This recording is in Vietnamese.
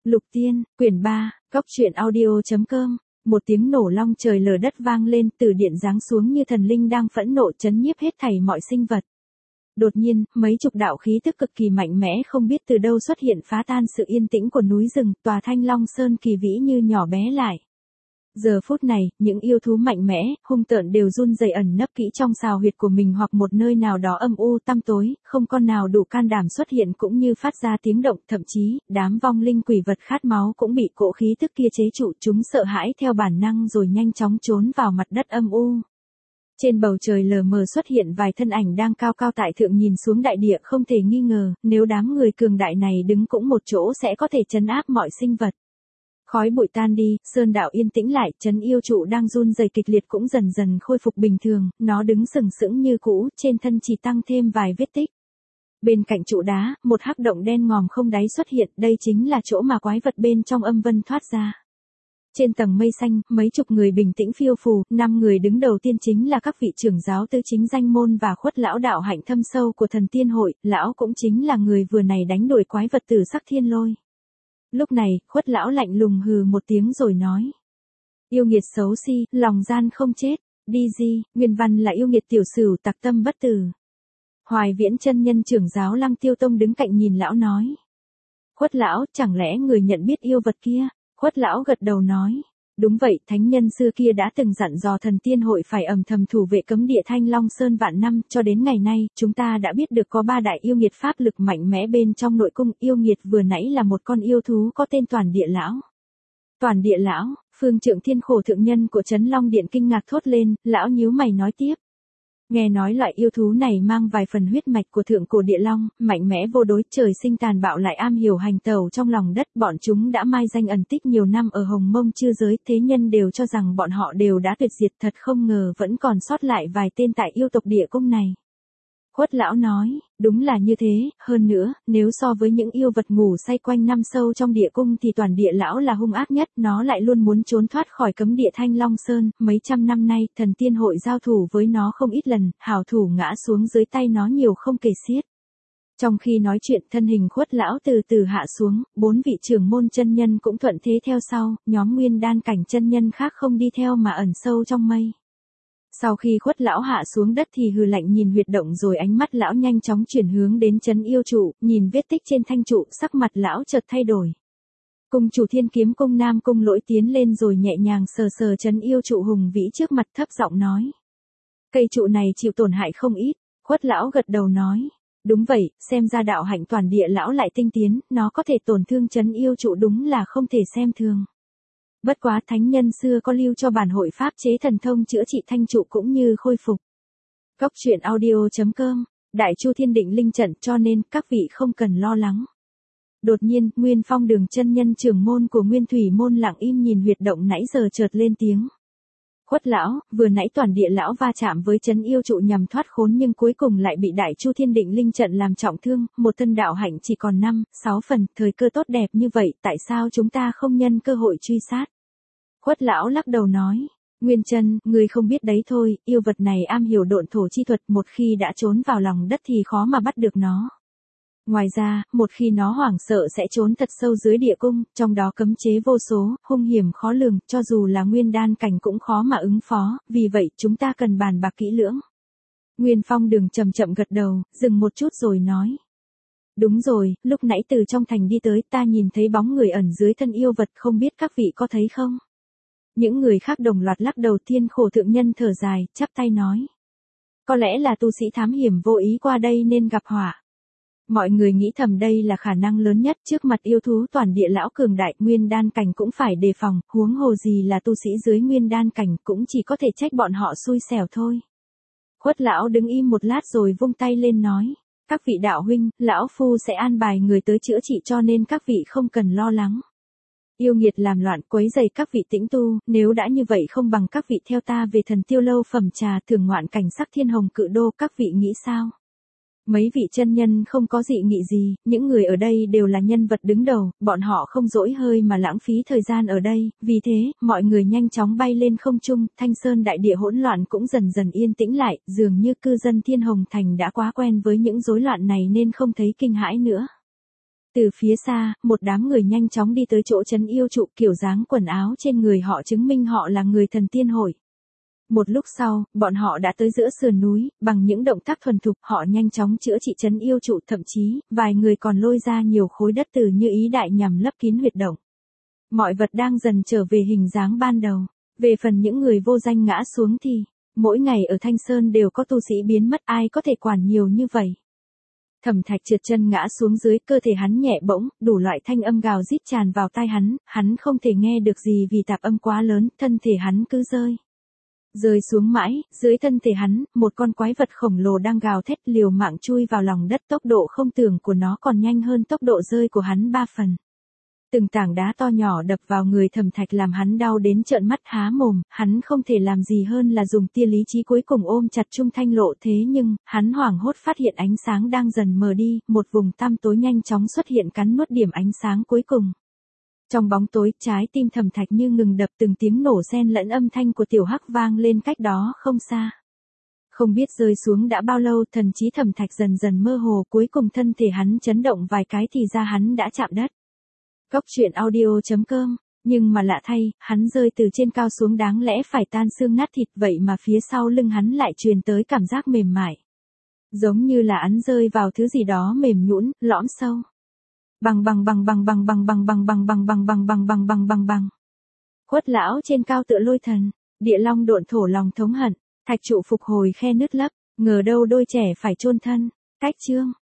Lục Tiên, quyển 3, góc truyện audio.com. Một tiếng nổ long trời lở đất vang lên, từ điện giáng xuống như thần linh đang phẫn nộ chấn nhiếp hết thảy mọi sinh vật. Đột nhiên, mấy chục đạo khí tức cực kỳ mạnh mẽ không biết từ đâu xuất hiện phá tan sự yên tĩnh của núi rừng, tòa Thanh Long Sơn kỳ vĩ như nhỏ bé lại. Giờ phút này, những yêu thú mạnh mẽ, hung tợn đều run rẩy ẩn nấp kỹ trong sào huyệt của mình hoặc một nơi nào đó âm u tăm tối, không con nào đủ can đảm xuất hiện cũng như phát ra tiếng động, thậm chí, đám vong linh quỷ vật khát máu cũng bị cỗ khí tức kia chế trụ, chúng sợ hãi theo bản năng rồi nhanh chóng trốn vào mặt đất âm u. Trên bầu trời lờ mờ xuất hiện vài thân ảnh đang cao cao tại thượng nhìn xuống đại địa, không thể nghi ngờ, nếu đám người cường đại này đứng cũng một chỗ sẽ có thể trấn áp mọi sinh vật. Khói bụi tan đi, sơn đạo yên tĩnh lại, trấn yêu trụ đang run rẩy kịch liệt cũng dần dần khôi phục bình thường, nó đứng sừng sững như cũ, trên thân chỉ tăng thêm vài vết tích. Bên cạnh trụ đá, một hắc động đen ngòm không đáy xuất hiện, đây chính là chỗ mà quái vật bên trong âm vân thoát ra. Trên tầng mây xanh, mấy chục người bình tĩnh phiêu phù, 5 người đứng đầu tiên chính là các vị trưởng giáo tứ chính danh môn và Khuất lão đạo hạnh thâm sâu của thần tiên hội, lão cũng chính là người vừa này đánh đuổi quái vật tử sắc thiên lôi. Lúc này, Khuất lão lạnh lùng hừ một tiếng rồi nói. Yêu nghiệt xấu si, lòng gian không chết, đi di, nguyên văn là yêu nghiệt tiểu sửu tặc tâm bất tử. Hoài Viễn chân nhân trưởng giáo Lăng Tiêu Tông đứng cạnh nhìn lão nói. Khuất lão, chẳng lẽ người nhận biết yêu vật kia? Khuất lão gật đầu nói. Đúng vậy, thánh nhân xưa kia đã từng dặn dò thần tiên hội phải âm thầm thủ vệ cấm địa Thanh Long Sơn vạn năm, cho đến ngày nay, chúng ta đã biết được có 3 đại yêu nghiệt pháp lực mạnh mẽ bên trong nội cung, yêu nghiệt vừa nãy là một con yêu thú có tên Toàn Địa Lão. Toàn Địa Lão, Phương Trượng Thiên Khổ thượng nhân của Trấn Long Điện kinh ngạc thốt lên, lão nhíu mày nói tiếp. Nghe nói loại yêu thú này mang vài phần huyết mạch của thượng cổ địa long, mạnh mẽ vô đối, trời sinh tàn bạo lại am hiểu hành tẩu trong lòng đất, bọn chúng đã mai danh ẩn tích nhiều năm ở Hồng Mông Chư giới, thế nhân đều cho rằng bọn họ đều đã tuyệt diệt, thật không ngờ vẫn còn sót lại vài tên tại yêu tộc địa cung này. Khuất lão nói, đúng là như thế, hơn nữa, nếu so với những yêu vật ngủ say quanh năm sâu trong địa cung thì Toàn Địa Lão là hung ác nhất, nó lại luôn muốn trốn thoát khỏi cấm địa Thanh Long Sơn, mấy trăm năm nay, thần tiên hội giao thủ với nó không ít lần, hảo thủ ngã xuống dưới tay nó nhiều không kể xiết. Trong khi nói chuyện, thân hình Khuất lão từ từ hạ xuống, 4 vị trưởng môn chân nhân cũng thuận thế theo sau, nhóm nguyên đan cảnh chân nhân khác không đi theo mà ẩn sâu trong mây. Sau khi Khuất lão hạ xuống đất thì hừ lạnh nhìn huyệt động rồi ánh mắt lão nhanh chóng chuyển hướng đến trấn yêu trụ, nhìn vết tích trên thanh trụ, sắc mặt lão chợt thay đổi. Cung chủ Thiên Kiếm Cung Nam Cung Lỗi tiến lên rồi nhẹ nhàng sờ sờ trấn yêu trụ hùng vĩ trước mặt, thấp giọng nói. Cây trụ này chịu tổn hại không ít, Khuất lão gật đầu nói. Đúng vậy, xem ra đạo hạnh Toàn Địa Lão lại tinh tiến, nó có thể tổn thương trấn yêu trụ đúng là không thể xem thường. Bất quá thánh nhân xưa có lưu cho bản hội pháp chế thần thông chữa trị thanh trụ cũng như khôi phục. Góc truyện audio.com, Đại Chu Thiên Định Linh Trận, cho nên các vị không cần lo lắng. Đột nhiên, Nguyên Phong Đường chân nhân trưởng môn của Nguyên Thủy môn lặng im nhìn huyệt động nãy giờ chợt lên tiếng. Khuất lão, vừa nãy Toàn Địa Lão va chạm với trấn yêu trụ nhằm thoát khốn nhưng cuối cùng lại bị Đại Chu Thiên Định Linh Trận làm trọng thương, một thân đạo hạnh chỉ còn 5, 6 phần, thời cơ tốt đẹp như vậy, tại sao chúng ta không nhân cơ hội truy sát? Khuất lão lắc đầu nói, Nguyên Chân, ngươi không biết đấy thôi, yêu vật này am hiểu độn thổ chi thuật, một khi đã trốn vào lòng đất thì khó mà bắt được nó. Ngoài ra, một khi nó hoảng sợ sẽ trốn thật sâu dưới địa cung, trong đó cấm chế vô số, hung hiểm khó lường, cho dù là nguyên đan cảnh cũng khó mà ứng phó, vì vậy chúng ta cần bàn bạc kỹ lưỡng. Nguyên Phong Đường chậm chậm gật đầu, dừng một chút rồi nói. Đúng rồi, lúc nãy từ trong thành đi tới ta nhìn thấy bóng người ẩn dưới thân yêu vật, không biết các vị có thấy không? Những người khác đồng loạt lắc đầu. Thiên Khổ thượng nhân thở dài, chắp tay nói. Có lẽ là tu sĩ thám hiểm vô ý qua đây nên gặp họa. Mọi người nghĩ thầm đây là khả năng lớn nhất, trước mặt yêu thú Toàn Địa Lão cường đại, nguyên đan cảnh cũng phải đề phòng, huống hồ gì là tu sĩ dưới nguyên đan cảnh, cũng chỉ có thể trách bọn họ xui xẻo thôi. Khuất lão đứng im một lát rồi vung tay lên nói. Các vị đạo huynh, lão phu sẽ an bài người tới chữa trị cho nên các vị không cần lo lắng. Yêu nghiệt làm loạn quấy rầy các vị tĩnh tu, nếu đã như vậy không bằng các vị theo ta về Thần Tiêu lâu phẩm trà thưởng ngoạn cảnh sắc Thiên Hồng Cự Đô, các vị nghĩ sao? Mấy vị chân nhân không có dị nghị gì, những người ở đây đều là nhân vật đứng đầu, bọn họ không dỗi hơi mà lãng phí thời gian ở đây, vì thế, mọi người nhanh chóng bay lên không trung, Thanh Sơn đại địa hỗn loạn cũng dần dần yên tĩnh lại, dường như cư dân Thiên Hồng Thành đã quá quen với những rối loạn này nên không thấy kinh hãi nữa. Từ phía xa, một đám người nhanh chóng đi tới chỗ trấn yêu trụ, kiểu dáng quần áo trên người họ chứng minh họ là người thần tiên hội. Một lúc sau, bọn họ đã tới giữa sườn núi, bằng những động tác thuần thục, họ nhanh chóng chữa trị trấn yêu trụ, thậm chí, vài người còn lôi ra nhiều khối đất từ như ý đại nhằm lấp kín huyệt động. Mọi vật đang dần trở về hình dáng ban đầu. Về phần những người vô danh ngã xuống thì, mỗi ngày ở Thanh Sơn đều có tu sĩ biến mất, ai có thể quản nhiều như vậy. Thẩm Thạch trượt chân ngã xuống dưới, cơ thể hắn nhẹ bỗng, đủ loại thanh âm gào rít tràn vào tai hắn không thể nghe được gì vì tạp âm quá lớn, thân thể hắn cứ rơi xuống mãi, dưới thân thể hắn, một con quái vật khổng lồ đang gào thét liều mạng chui vào lòng đất, tốc độ không tưởng của nó còn nhanh hơn tốc độ rơi của hắn 3 phần. Từng tảng đá to nhỏ đập vào người Thẩm Thạch làm hắn đau đến trợn mắt há mồm, hắn không thể làm gì hơn là dùng tia lý trí cuối cùng ôm chặt Trung Thanh Lộ, thế nhưng, hắn hoảng hốt phát hiện ánh sáng đang dần mờ đi, một vùng tăm tối nhanh chóng xuất hiện cắn nuốt điểm ánh sáng cuối cùng. Trong bóng tối, trái tim Thẩm Thạch như ngừng đập, từng tiếng nổ xen lẫn âm thanh của Tiểu Hắc vang lên cách đó không xa. Không biết rơi xuống đã bao lâu, thần trí Thẩm Thạch dần dần mơ hồ, cuối cùng thân thể hắn chấn động vài cái thì ra hắn đã chạm đất. Góc truyện audio.com, nhưng mà lạ thay, hắn rơi từ trên cao xuống đáng lẽ phải tan xương nát thịt, vậy mà phía sau lưng hắn lại truyền tới cảm giác mềm mại. Giống như là hắn rơi vào thứ gì đó mềm nhũn, lõm sâu. Bằng. Khuất lão trên cao tựa lôi thần, địa long độn thổ lòng thống hận, thạch trụ phục hồi khe nứt lấp, ngờ đâu đôi trẻ phải chôn thân. Cách chương